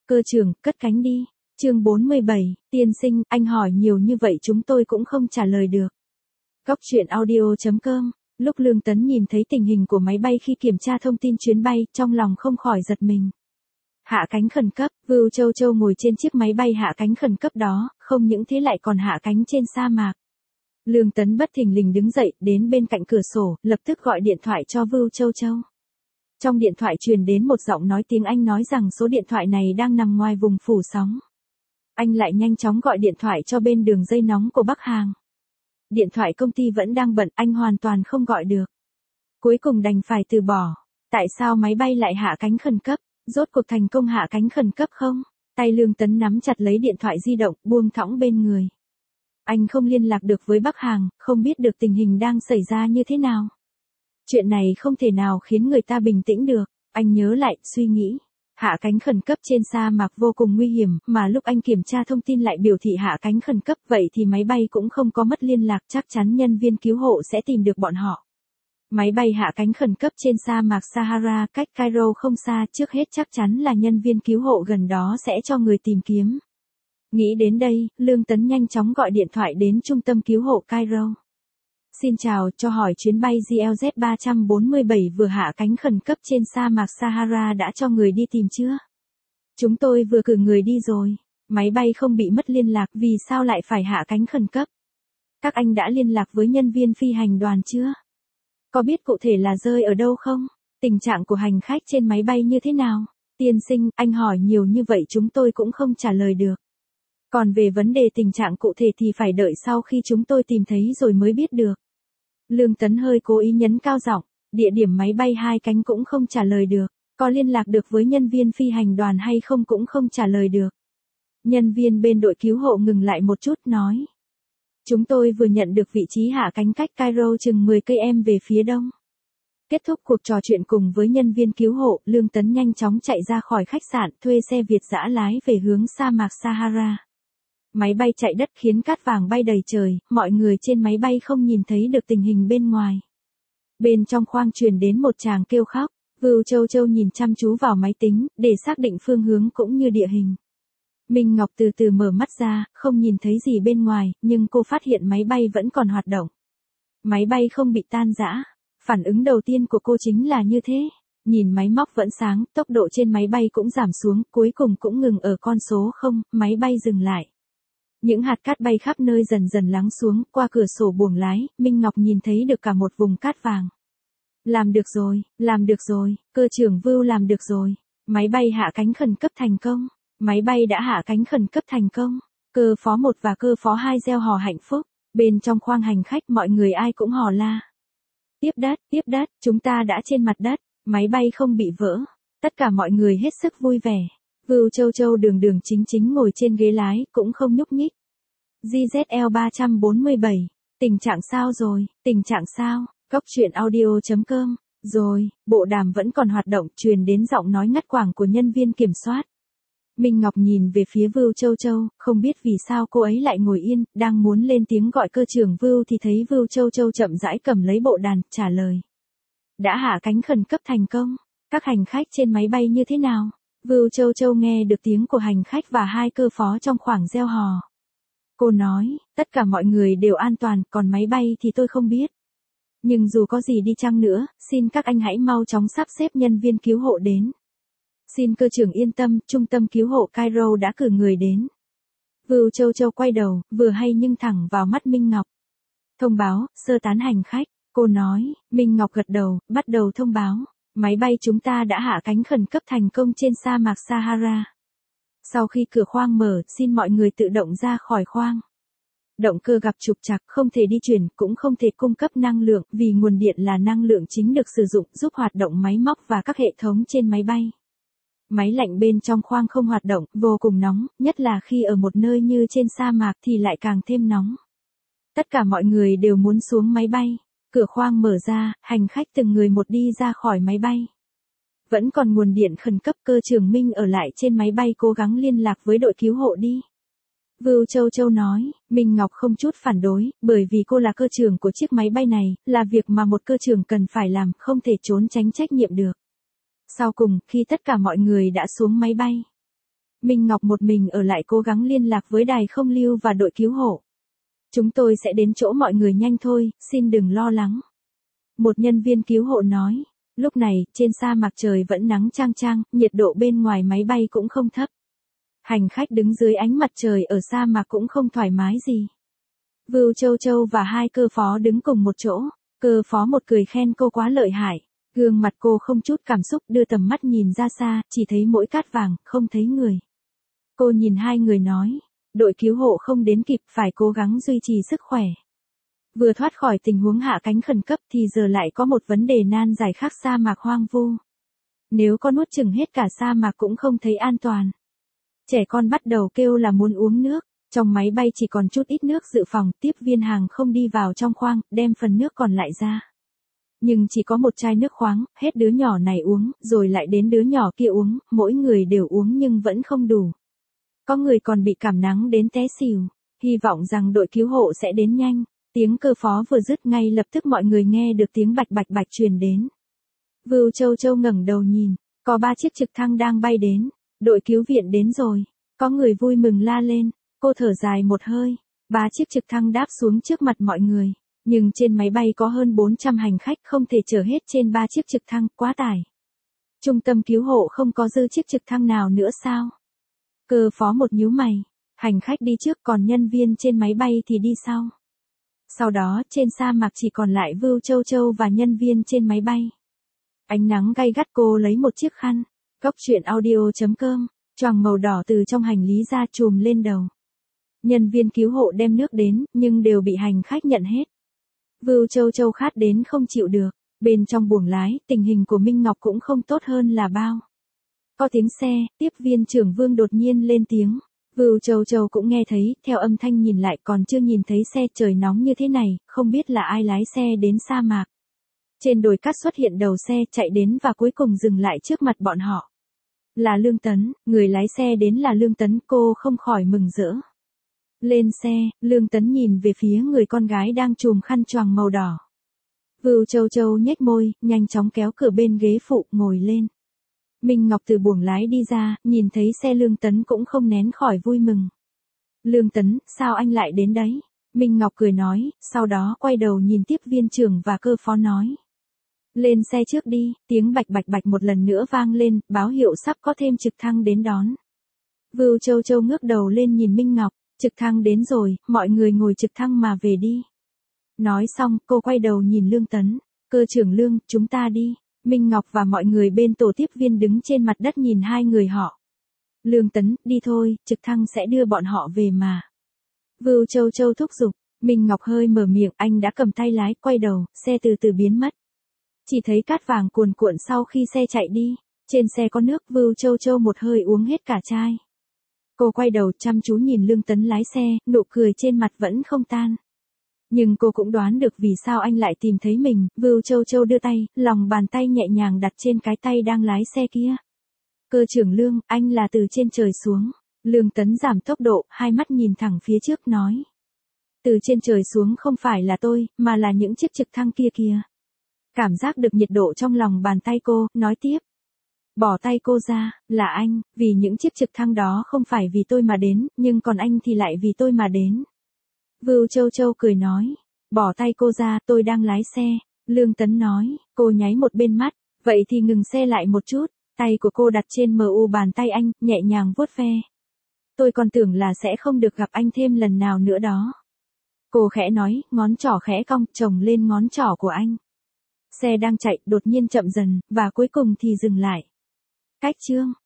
Cơ trưởng, cất cánh đi. Chương 47, tiên sinh, anh hỏi nhiều như vậy chúng tôi cũng không trả lời được. Góc truyện audio.com. Lúc Lương Tấn nhìn thấy tình hình của máy bay khi kiểm tra thông tin chuyến bay, trong lòng không khỏi giật mình. Hạ cánh khẩn cấp, Vưu Châu Châu ngồi trên chiếc máy bay hạ cánh khẩn cấp đó, không những thế lại còn hạ cánh trên sa mạc. Lương Tấn bất thình lình đứng dậy, đến bên cạnh cửa sổ, lập tức gọi điện thoại cho Vưu Châu Châu. Trong điện thoại truyền đến một giọng nói tiếng Anh nói rằng số điện thoại này đang nằm ngoài vùng phủ sóng. Anh lại nhanh chóng gọi điện thoại cho bên đường dây nóng của Bắc Hàng. Điện thoại công ty vẫn đang bận, anh hoàn toàn không gọi được. Cuối cùng đành phải từ bỏ. Tại sao máy bay lại hạ cánh khẩn cấp? Rốt cuộc thành công hạ cánh khẩn cấp không? Tay Lương Tấn nắm chặt lấy điện thoại di động, buông thõng bên người. Anh không liên lạc được với Bắc Hàng, không biết được tình hình đang xảy ra như thế nào. Chuyện này không thể nào khiến người ta bình tĩnh được. Anh nhớ lại, suy nghĩ. Hạ cánh khẩn cấp trên sa mạc vô cùng nguy hiểm, mà lúc anh kiểm tra thông tin lại biểu thị hạ cánh khẩn cấp, vậy thì máy bay cũng không có mất liên lạc, chắc chắn nhân viên cứu hộ sẽ tìm được bọn họ. Máy bay hạ cánh khẩn cấp trên sa mạc Sahara, cách Cairo không xa, trước hết chắc chắn là nhân viên cứu hộ gần đó sẽ cho người tìm kiếm. Nghĩ đến đây, Lương Tấn nhanh chóng gọi điện thoại đến trung tâm cứu hộ Cairo. Xin chào, cho hỏi chuyến bay GLZ 347 vừa hạ cánh khẩn cấp trên sa mạc Sahara đã cho người đi tìm chưa? Chúng tôi vừa cử người đi rồi. Máy bay không bị mất liên lạc, vì sao lại phải hạ cánh khẩn cấp? Các anh đã liên lạc với nhân viên phi hành đoàn chưa? Có biết cụ thể là rơi ở đâu không? Tình trạng của hành khách trên máy bay như thế nào? Tiên sinh, anh hỏi nhiều như vậy chúng tôi cũng không trả lời được. Còn về vấn đề tình trạng cụ thể thì phải đợi sau khi chúng tôi tìm thấy rồi mới biết được. Lương Tấn hơi cố ý nhấn cao giọng, địa điểm máy bay hai cánh cũng không trả lời được, có liên lạc được với nhân viên phi hành đoàn hay không cũng không trả lời được. Nhân viên bên đội cứu hộ ngừng lại một chút nói. Chúng tôi vừa nhận được vị trí hạ cánh cách Cairo chừng 10 km về phía đông. Kết thúc cuộc trò chuyện cùng với nhân viên cứu hộ, Lương Tấn nhanh chóng chạy ra khỏi khách sạn, thuê xe Việt dã lái về hướng sa mạc Sahara. Máy bay chạy đất khiến cát vàng bay đầy trời, mọi người trên máy bay không nhìn thấy được tình hình bên ngoài. Bên trong khoang truyền đến một tràng kêu khóc, Vưu Châu Châu nhìn chăm chú vào máy tính, để xác định phương hướng cũng như địa hình. Minh Ngọc từ từ mở mắt ra, không nhìn thấy gì bên ngoài, nhưng cô phát hiện máy bay vẫn còn hoạt động. Máy bay không bị tan rã. Phản ứng đầu tiên của cô chính là như thế. Nhìn máy móc vẫn sáng, tốc độ trên máy bay cũng giảm xuống, cuối cùng cũng ngừng ở con số 0, máy bay dừng lại. Những hạt cát bay khắp nơi dần dần lắng xuống, qua cửa sổ buồng lái, Minh Ngọc nhìn thấy được cả một vùng cát vàng. Làm được rồi, cơ trưởng Vưu làm được rồi. Máy bay hạ cánh khẩn cấp thành công. Máy bay đã hạ cánh khẩn cấp thành công. Cơ phó 1 và cơ phó 2 reo hò hạnh phúc. Bên trong khoang hành khách mọi người ai cũng hò la. Tiếp đất, chúng ta đã trên mặt đất. Máy bay không bị vỡ. Tất cả mọi người hết sức vui vẻ. Vưu Châu Châu đường đường chính chính ngồi trên ghế lái, cũng không nhúc nhích. GZL 347. Tình trạng sao? Góc truyện audio.com. Rồi, bộ đàm vẫn còn hoạt động, truyền đến giọng nói ngắt quãng của nhân viên kiểm soát. Minh Ngọc nhìn về phía Vưu Châu Châu, không biết vì sao cô ấy lại ngồi yên, đang muốn lên tiếng gọi cơ trưởng Vưu thì thấy Vưu Châu Châu chậm rãi cầm lấy bộ đàn, trả lời. Đã hạ cánh khẩn cấp thành công. Các hành khách trên máy bay như thế nào? Vưu Châu Châu nghe được tiếng của hành khách và hai cơ phó trong khoảng reo hò. Cô nói, tất cả mọi người đều an toàn, còn máy bay thì tôi không biết. Nhưng dù có gì đi chăng nữa, xin các anh hãy mau chóng sắp xếp nhân viên cứu hộ đến. Xin cơ trưởng yên tâm, trung tâm cứu hộ Cairo đã cử người đến. Vưu Châu Châu quay đầu, vừa hay nhưng thẳng vào mắt Minh Ngọc. Thông báo, sơ tán hành khách. Cô nói, Minh Ngọc gật đầu, bắt đầu thông báo. Máy bay chúng ta đã hạ cánh khẩn cấp thành công trên sa mạc Sahara. Sau khi cửa khoang mở, xin mọi người tự động ra khỏi khoang. Động cơ gặp trục trặc, không thể đi chuyển, cũng không thể cung cấp năng lượng, vì nguồn điện là năng lượng chính được sử dụng giúp hoạt động máy móc và các hệ thống trên máy bay. Máy lạnh bên trong khoang không hoạt động, vô cùng nóng, nhất là khi ở một nơi như trên sa mạc thì lại càng thêm nóng. Tất cả mọi người đều muốn xuống máy bay. Cửa khoang mở ra, hành khách từng người một đi ra khỏi máy bay. Vẫn còn nguồn điện khẩn cấp, cơ trưởng Minh ở lại trên máy bay cố gắng liên lạc với đội cứu hộ đi. Vưu Châu Châu nói, Minh Ngọc không chút phản đối, bởi vì cô là cơ trưởng của chiếc máy bay này, là việc mà một cơ trưởng cần phải làm, không thể trốn tránh trách nhiệm được. Sau cùng, khi tất cả mọi người đã xuống máy bay, Minh Ngọc một mình ở lại cố gắng liên lạc với đài không lưu và đội cứu hộ. Chúng tôi sẽ đến chỗ mọi người nhanh thôi, xin đừng lo lắng. Một nhân viên cứu hộ nói. Lúc này, trên sa mạc trời vẫn nắng chang chang, nhiệt độ bên ngoài máy bay cũng không thấp. Hành khách đứng dưới ánh mặt trời ở sa mạc cũng không thoải mái gì. Vưu Châu Châu và hai cơ phó đứng cùng một chỗ. Cơ phó một cười khen cô quá lợi hại. Gương mặt cô không chút cảm xúc, đưa tầm mắt nhìn ra xa, chỉ thấy mỗi cát vàng, không thấy người. Cô nhìn hai người nói. Đội cứu hộ không đến kịp, phải cố gắng duy trì sức khỏe. Vừa thoát khỏi tình huống hạ cánh khẩn cấp thì giờ lại có một vấn đề nan giải khác, sa mạc hoang vu. Nếu có nuốt chửng hết cả sa mạc cũng không thấy an toàn. Trẻ con bắt đầu kêu là muốn uống nước. Trong máy bay chỉ còn chút ít nước dự phòng, tiếp viên hàng không đi vào trong khoang, đem phần nước còn lại ra. Nhưng chỉ có một chai nước khoáng, hết đứa nhỏ này uống, rồi lại đến đứa nhỏ kia uống, mỗi người đều uống nhưng vẫn không đủ. Có người còn bị cảm nắng đến té xỉu. Hy vọng rằng đội cứu hộ sẽ đến nhanh. Tiếng cơ phó vừa dứt ngay lập tức mọi người nghe được tiếng bạch bạch bạch truyền đến. Vưu Châu Châu ngẩng đầu nhìn, có 3 chiếc trực thăng đang bay đến. Đội cứu viện đến rồi. Có người vui mừng la lên. Cô thở dài một hơi. 3 chiếc trực thăng đáp xuống trước mặt mọi người. Nhưng trên máy bay có hơn 400 hành khách, không thể chở hết trên 3 chiếc trực thăng, quá tải. Trung tâm cứu hộ không có dư chiếc trực thăng nào nữa sao? Cơ phó một nhíu mày. Hành khách đi trước, còn nhân viên trên máy bay thì đi sau. Sau đó, trên sa mạc chỉ còn lại Vưu Châu Châu và nhân viên trên máy bay. Ánh nắng gay gắt, cô lấy một chiếc khăn. Góc truyện audio.com, choàng màu đỏ từ trong hành lý ra chùm lên đầu. Nhân viên cứu hộ đem nước đến, nhưng đều bị hành khách nhận hết. Vưu Châu Châu khát đến không chịu được. Bên trong buồng lái, tình hình của Minh Ngọc cũng không tốt hơn là bao. Có tiếng xe, tiếp viên trưởng Vương đột nhiên lên tiếng. Vưu Châu Châu cũng nghe thấy, theo âm thanh nhìn lại còn chưa nhìn thấy xe, trời nóng như thế này, không biết là ai lái xe đến sa mạc. Trên đồi cát xuất hiện đầu xe chạy đến và cuối cùng dừng lại trước mặt bọn họ. Là Lương Tấn, người lái xe đến là Lương Tấn, cô không khỏi mừng rỡ. Lên xe, Lương Tấn nhìn về phía người con gái đang trùm khăn choàng màu đỏ. Vưu Châu Châu nhếch môi, nhanh chóng kéo cửa bên ghế phụ, ngồi lên. Minh Ngọc từ buồng lái đi ra, nhìn thấy xe Lương Tấn cũng không nén khỏi vui mừng. Lương Tấn, sao anh lại đến đấy? Minh Ngọc cười nói, sau đó quay đầu nhìn tiếp viên trưởng và cơ phó nói. Lên xe trước đi, tiếng bạch bạch bạch một lần nữa vang lên, báo hiệu sắp có thêm trực thăng đến đón. Vưu Châu Châu ngước đầu lên nhìn Minh Ngọc, trực thăng đến rồi, mọi người ngồi trực thăng mà về đi. Nói xong, cô quay đầu nhìn Lương Tấn, cơ trưởng Lương, chúng ta đi. Minh Ngọc và mọi người bên tổ tiếp viên đứng trên mặt đất nhìn hai người họ. Lương Tấn, đi thôi, trực thăng sẽ đưa bọn họ về mà. Vưu Châu Châu thúc giục, Minh Ngọc hơi mở miệng, anh đã cầm tay lái, quay đầu, xe từ từ biến mất. Chỉ thấy cát vàng cuồn cuộn sau khi xe chạy đi, trên xe có nước, Vưu Châu Châu một hơi uống hết cả chai. Cô quay đầu chăm chú nhìn Lương Tấn lái xe, nụ cười trên mặt vẫn không tan. Nhưng cô cũng đoán được vì sao anh lại tìm thấy mình. Vưu Châu Châu đưa tay, lòng bàn tay nhẹ nhàng đặt trên cái tay đang lái xe kia. Cơ trưởng Lương, anh là từ trên trời xuống. Lương Tấn giảm tốc độ, hai mắt nhìn thẳng phía trước nói. Từ trên trời xuống không phải là tôi, mà là những chiếc trực thăng kia kìa. Cảm giác được nhiệt độ trong lòng bàn tay cô, nói tiếp. Bỏ tay cô ra, là anh, vì những chiếc trực thăng đó không phải vì tôi mà đến, nhưng còn anh thì lại vì tôi mà đến. Vưu Châu Châu cười nói, bỏ tay cô ra, tôi đang lái xe. Lương Tấn nói, cô nháy một bên mắt, vậy thì ngừng xe lại một chút, tay của cô đặt trên mu bàn tay anh, nhẹ nhàng vuốt ve. Tôi còn tưởng là sẽ không được gặp anh thêm lần nào nữa đó. Cô khẽ nói, ngón trỏ khẽ cong, chồng lên ngón trỏ của anh. Xe đang chạy, đột nhiên chậm dần, và cuối cùng thì dừng lại. Cách chương